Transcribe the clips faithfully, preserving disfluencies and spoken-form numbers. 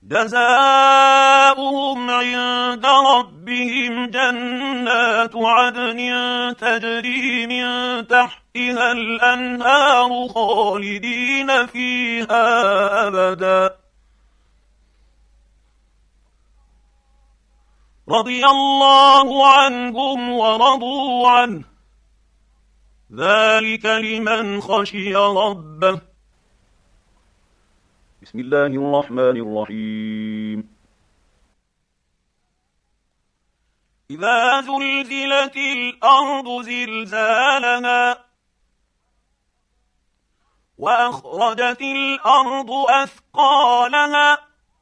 جزاؤهم عند ربهم جنات عدن تجري من تحتها الأنهار خالدين فيها أبدا رضي الله عنهم ورضوا عنه ذلك لمن خشي ربه. بسم الله الرحمن الرحيم. إذا زلزلت الأرض زلزالها وأخرجت الأرض أثقالها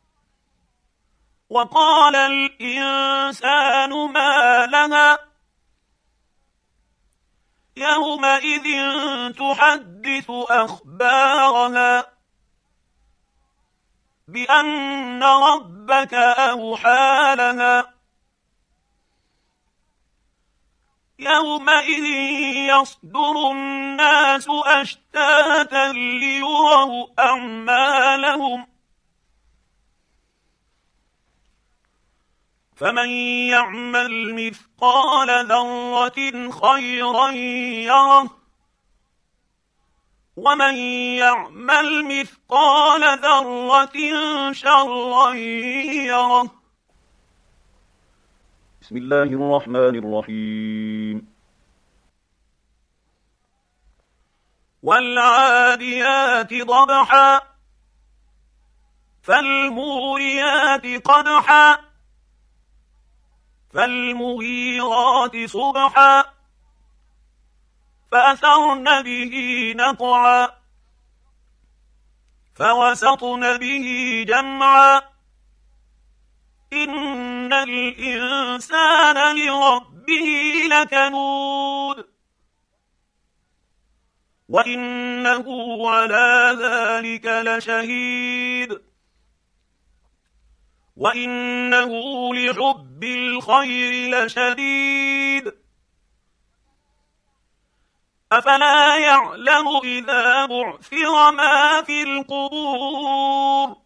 وقال الإنسان ما لها يومئذ تحدث أخبارها بأن ربك أوحى لها يومئذ يصدر الناس أشتاتا ليروا أعمالهم فمن يعمل مثقال ذرة خيرا يره ومن يعمل مثقال ذرة شرا يره. بسم الله الرحمن الرحيم. والعاديات ضبحا فالموريات قدحا فالمغيرات صبحا فأثرن به نقعا فوسطن به جمعا إن الإنسان لربه لكنود وإنه على ذلك لشهيد وإنه لحب الخير لشديد أفلا يعلم إذا بعثر ما في القبور